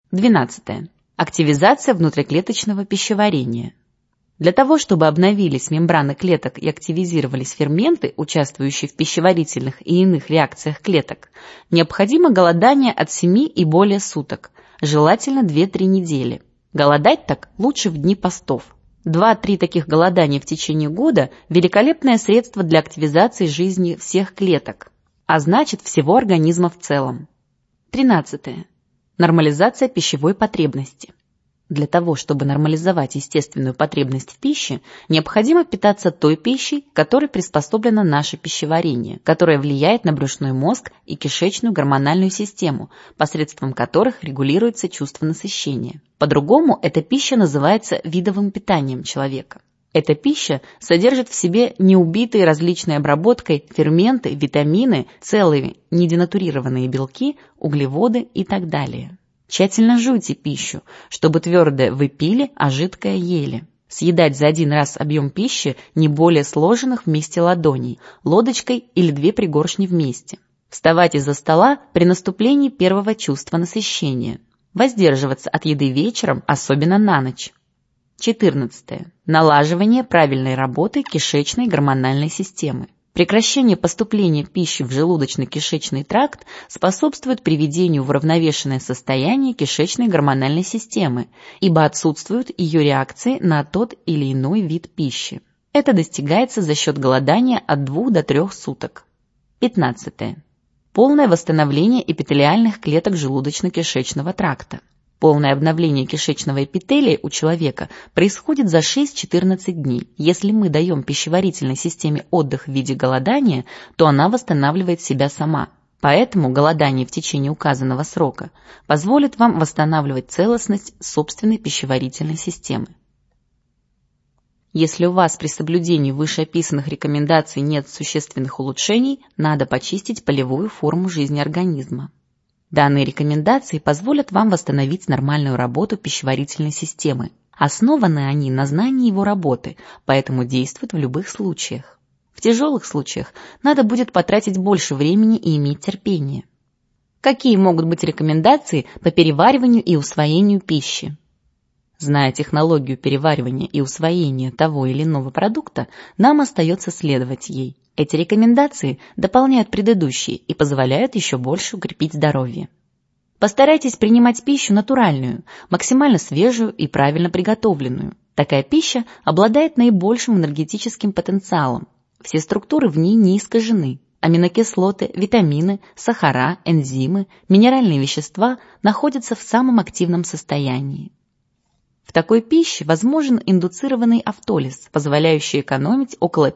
12. Активизация внутриклеточного пищеварения. Для того, чтобы обновились мембраны клеток и активизировались ферменты, участвующие в пищеварительных и иных реакциях клеток, необходимо голодание от 7 и более суток, желательно 2-3 недели. Голодать так лучше в дни постов. 2-3 таких голодания в течение года – великолепное средство для активизации жизни всех клеток, а значит всего организма в целом. 13. Нормализация пищевой потребности. Для того, чтобы нормализовать естественную потребность в пище, необходимо питаться той пищей, которой приспособлено наше пищеварение, которая влияет на брюшной мозг и кишечную гормональную систему, посредством которых регулируется чувство насыщения. По-другому, эта пища называется видовым питанием человека. Эта пища содержит в себе неубитые различной обработкой ферменты, витамины, целые неденатурированные белки, углеводы и так далее. Тщательно жуйте пищу, чтобы твердое вы пили, а жидкое ели. Съедать за один раз объем пищи не более сложенных вместе ладоней, лодочкой или 2 пригоршни вместе. Вставать из-за стола при наступлении первого чувства насыщения. Воздерживаться от еды вечером, особенно на ночь. 14. Налаживание правильной работы кишечной гормональной системы. Прекращение поступления пищи в желудочно-кишечный тракт способствует приведению в уравновешенное состояние кишечной гормональной системы, ибо отсутствуют ее реакции на тот или иной вид пищи. Это достигается за счет голодания от 2 до 3 суток. 15. Полное восстановление эпителиальных клеток желудочно-кишечного тракта. Полное обновление кишечного эпителия у человека происходит за 6-14 дней. Если мы даем пищеварительной системе отдых в виде голодания, то она восстанавливает себя сама. Поэтому голодание в течение указанного срока позволит вам восстанавливать целостность собственной пищеварительной системы. Если у вас при соблюдении вышеописанных рекомендаций нет существенных улучшений, надо почистить полевую форму жизни организма. Данные рекомендации позволят вам восстановить нормальную работу пищеварительной системы. Основаны они на знании его работы, поэтому действуют в любых случаях. В тяжелых случаях надо будет потратить больше времени и иметь терпение. Какие могут быть рекомендации по перевариванию и усвоению пищи? Зная технологию переваривания и усвоения того или иного продукта, нам остается следовать ей. Эти рекомендации дополняют предыдущие и позволяют еще больше укрепить здоровье. Постарайтесь принимать пищу натуральную, максимально свежую и правильно приготовленную. Такая пища обладает наибольшим энергетическим потенциалом. Все структуры в ней не искажены. Аминокислоты, витамины, сахара, энзимы, минеральные вещества находятся в самом активном состоянии. В такой пище возможен индуцированный автолиз, позволяющий экономить около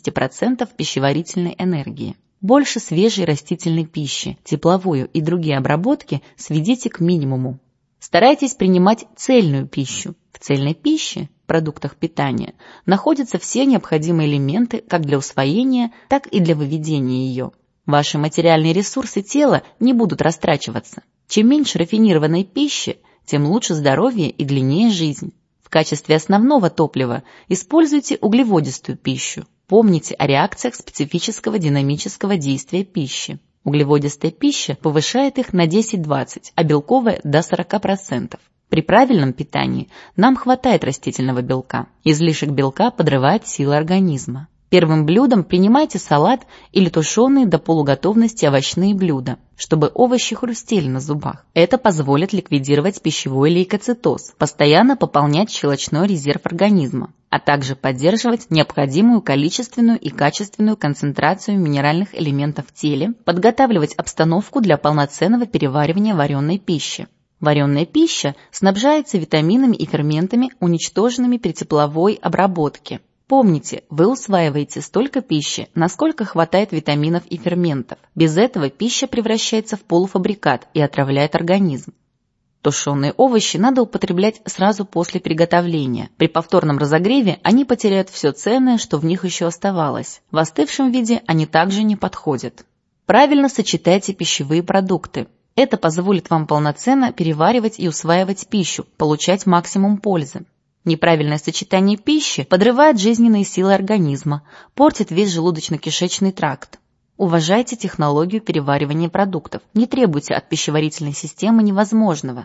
50% пищеварительной энергии. Больше свежей растительной пищи, тепловую и другие обработки сведите к минимуму. Старайтесь принимать цельную пищу. В цельной пище, продуктах питания, находятся все необходимые элементы как для усвоения, так и для выведения ее. Ваши материальные ресурсы тела не будут растрачиваться. Чем меньше рафинированной пищи, тем лучше здоровье и длиннее жизнь. В качестве основного топлива используйте углеводистую пищу. Помните о реакциях специфического динамического действия пищи. Углеводистая пища повышает их на 10-20, а белковая до 40%. При правильном питании нам хватает растительного белка. Излишек белка подрывает силы организма. Первым блюдом принимайте салат или тушеные до полуготовности овощные блюда, чтобы овощи хрустели на зубах. Это позволит ликвидировать пищевой лейкоцитоз, постоянно пополнять щелочной резерв организма, а также поддерживать необходимую количественную и качественную концентрацию минеральных элементов в теле, подготавливать обстановку для полноценного переваривания вареной пищи. Вареная пища снабжается витаминами и ферментами, уничтоженными при тепловой обработке. Помните, вы усваиваете столько пищи, насколько хватает витаминов и ферментов. Без этого пища превращается в полуфабрикат и отравляет организм. Тушеные овощи надо употреблять сразу после приготовления. При повторном разогреве они потеряют все ценное, что в них еще оставалось. В остывшем виде они также не подходят. Правильно сочетайте пищевые продукты. Это позволит вам полноценно переваривать и усваивать пищу, получать максимум пользы. Неправильное сочетание пищи подрывает жизненные силы организма, портит весь желудочно-кишечный тракт. Уважайте технологию переваривания продуктов. Не требуйте от пищеварительной системы невозможного.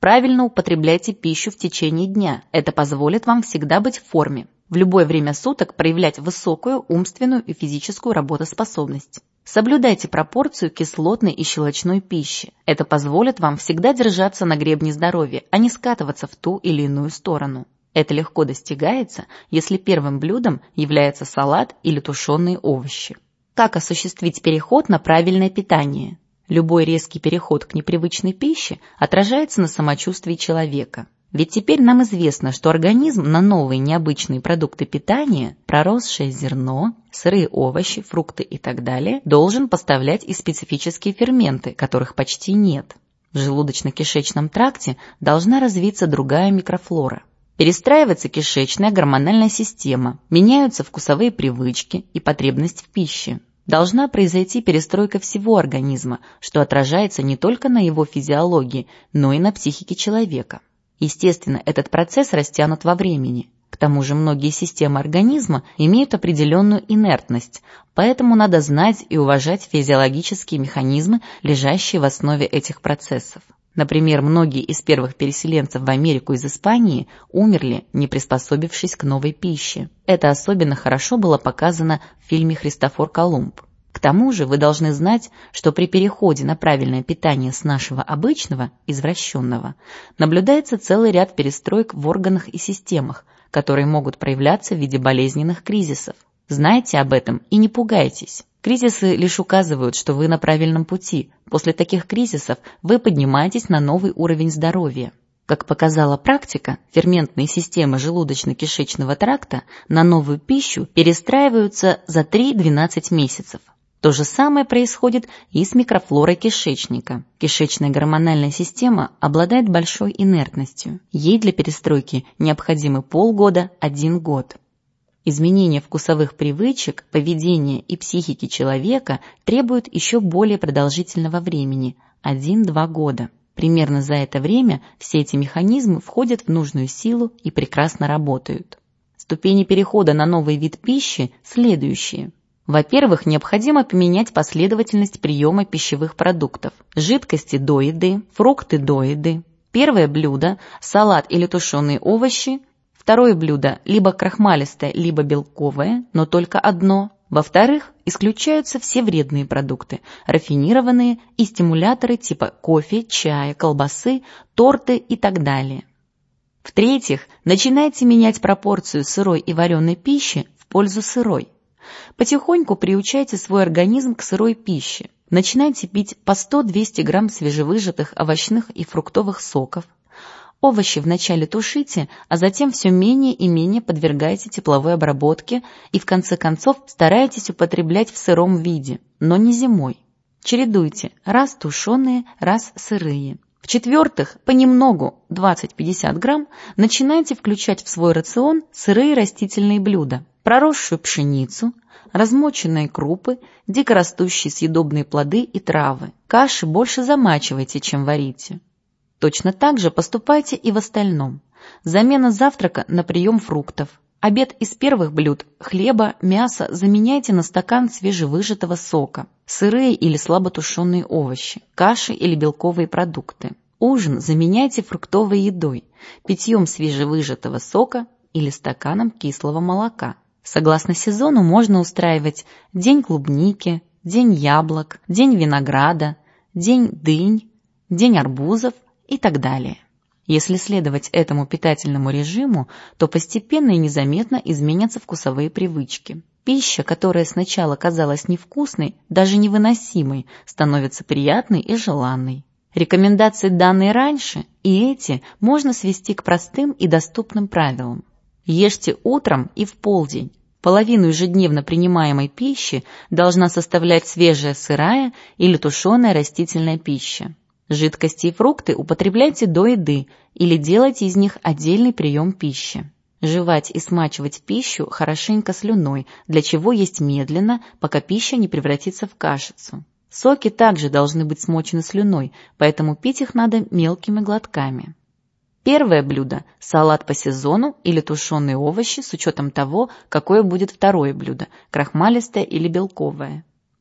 Правильно употребляйте пищу в течение дня. Это позволит вам всегда быть в форме. В любое время суток проявлять высокую умственную и физическую работоспособность. Соблюдайте пропорцию кислотной и щелочной пищи. Это позволит вам всегда держаться на гребне здоровья, а не скатываться в ту или иную сторону. Это легко достигается, если первым блюдом является салат или тушеные овощи. Как осуществить переход на правильное питание? Любой резкий переход к непривычной пище отражается на самочувствии человека. Ведь теперь нам известно, что организм на новые необычные продукты питания, проросшее зерно, сырые овощи, фрукты и так далее, должен поставлять и специфические ферменты, которых почти нет. В желудочно-кишечном тракте должна развиться другая микрофлора. Перестраивается кишечная гормональная система, меняются вкусовые привычки и потребность в пище. Должна произойти перестройка всего организма, что отражается не только на его физиологии, но и на психике человека. Естественно, этот процесс растянут во времени. К тому же многие системы организма имеют определенную инертность, поэтому надо знать и уважать физиологические механизмы, лежащие в основе этих процессов. Например, многие из первых переселенцев в Америку из Испании умерли, не приспособившись к новой пище. Это особенно хорошо было показано в фильме «Христофор Колумб». К тому же вы должны знать, что при переходе на правильное питание с нашего обычного, извращенного, наблюдается целый ряд перестроек в органах и системах, которые могут проявляться в виде болезненных кризисов. Знайте об этом и не пугайтесь. Кризисы лишь указывают, что вы на правильном пути. После таких кризисов вы поднимаетесь на новый уровень здоровья. Как показала практика, ферментные системы желудочно-кишечного тракта на новую пищу перестраиваются за 3-12 месяцев. То же самое происходит и с микрофлорой кишечника. Кишечная гормональная система обладает большой инертностью. Ей для перестройки необходимы полгода-1 год. Изменение вкусовых привычек, поведения и психики человека требует еще более продолжительного времени – 1-2 года. Примерно за это время все эти механизмы входят в нужную силу и прекрасно работают. Ступени перехода на новый вид пищи следующие. Во-первых, необходимо поменять последовательность приема пищевых продуктов. Жидкости до еды, фрукты до еды. Первое блюдо – салат или тушеные овощи. Второе блюдо – либо крахмалистое, либо белковое, но только одно. Во-вторых, исключаются все вредные продукты, рафинированные и стимуляторы типа кофе, чая, колбасы, торты и так далее. В-третьих, начинайте менять пропорцию сырой и вареной пищи в пользу сырой. Потихоньку приучайте свой организм к сырой пище. Начинайте пить по 100-200 грамм свежевыжатых овощных и фруктовых соков. Овощи вначале тушите, а затем все менее и менее подвергайте тепловой обработке и в конце концов старайтесь употреблять в сыром виде, но не зимой. Чередуйте раз тушеные, раз сырые. В-четвертых, понемногу, 20-50 грамм, начинайте включать в свой рацион сырые растительные блюда, проросшую пшеницу, размоченные крупы, дикорастущие съедобные плоды и травы. Каши больше замачивайте, чем варите. Точно так же поступайте и в остальном. Замена завтрака на прием фруктов. Обед из первых блюд – хлеба, мяса – заменяйте на стакан свежевыжатого сока. Сырые или слаботушеные овощи, каши или белковые продукты. Ужин заменяйте фруктовой едой, питьем свежевыжатого сока или стаканом кислого молока. Согласно сезону можно устраивать день клубники, день яблок, день винограда, день дынь, день арбузов и так далее. Если следовать этому питательному режиму, то постепенно и незаметно изменятся вкусовые привычки. Пища, которая сначала казалась невкусной, даже невыносимой, становится приятной и желанной. Рекомендации, данные раньше, и эти можно свести к простым и доступным правилам. Ешьте утром и в полдень. Половину ежедневно принимаемой пищи должна составлять свежая сырая или тушеная растительная пища. Жидкости и фрукты употребляйте до еды или делайте из них отдельный прием пищи. Жевать и смачивать пищу хорошенько слюной, для чего есть медленно, пока пища не превратится в кашицу. Соки также должны быть смочены слюной, поэтому пить их надо мелкими глотками. Первое блюдо – салат по сезону или тушеные овощи с учетом того, какое будет второе блюдо – крахмалистое или белковое.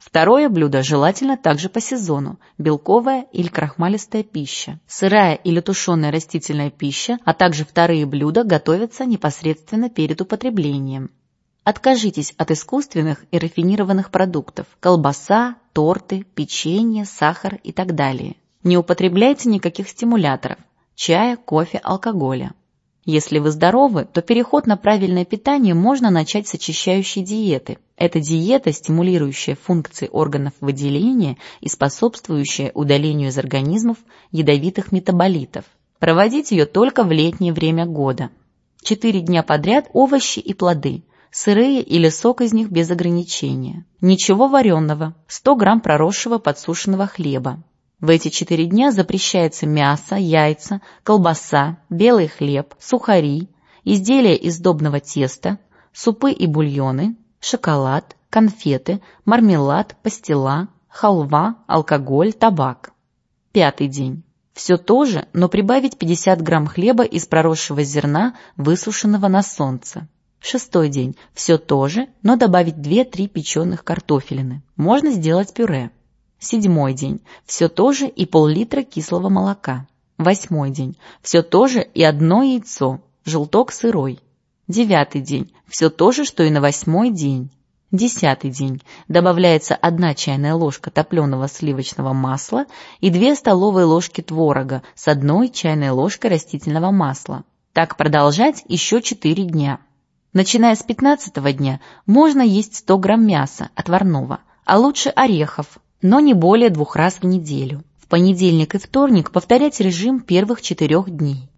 Второе блюдо желательно также по сезону – белковая или крахмалистая пища. Сырая или тушеная растительная пища, а также вторые блюда готовятся непосредственно перед употреблением. Откажитесь от искусственных и рафинированных продуктов – колбаса, торты, печенье, сахар и так далее. Не употребляйте никаких стимуляторов – чая, кофе, алкоголя. Если вы здоровы, то переход на правильное питание можно начать с очищающей диеты. Это диета, стимулирующая функции органов выделения и способствующая удалению из организмов ядовитых метаболитов. Проводить ее только в летнее время года. 4 дня подряд овощи и плоды, сырые или сок из них без ограничения. Ничего вареного, 100 грамм проросшего подсушенного хлеба. В эти 4 дня запрещается мясо, яйца, колбаса, белый хлеб, сухари, изделия из сдобного теста, супы и бульоны, шоколад, конфеты, мармелад, пастила, халва, алкоголь, табак. 5 день. Все то же, но прибавить 50 грамм хлеба из проросшего зерна, высушенного на солнце. 6 день. Все то же, но добавить 2-3 печеных картофелины. Можно сделать пюре. 7 день. Все то же и пол-литра кислого молока. 8 день. Все то же и 1 яйцо, желток сырой. 9 день. Все то же, что и на 8-й день. 10 день. Добавляется 1 чайная ложка топленого сливочного масла и 2 столовые ложки творога с 1 чайной ложкой растительного масла. Так продолжать еще 4 дня. Начиная с 15-го дня можно есть 100 грамм мяса отварного, а лучше орехов, но не более 2 раз в неделю. В понедельник и вторник повторять режим первых 4 дней.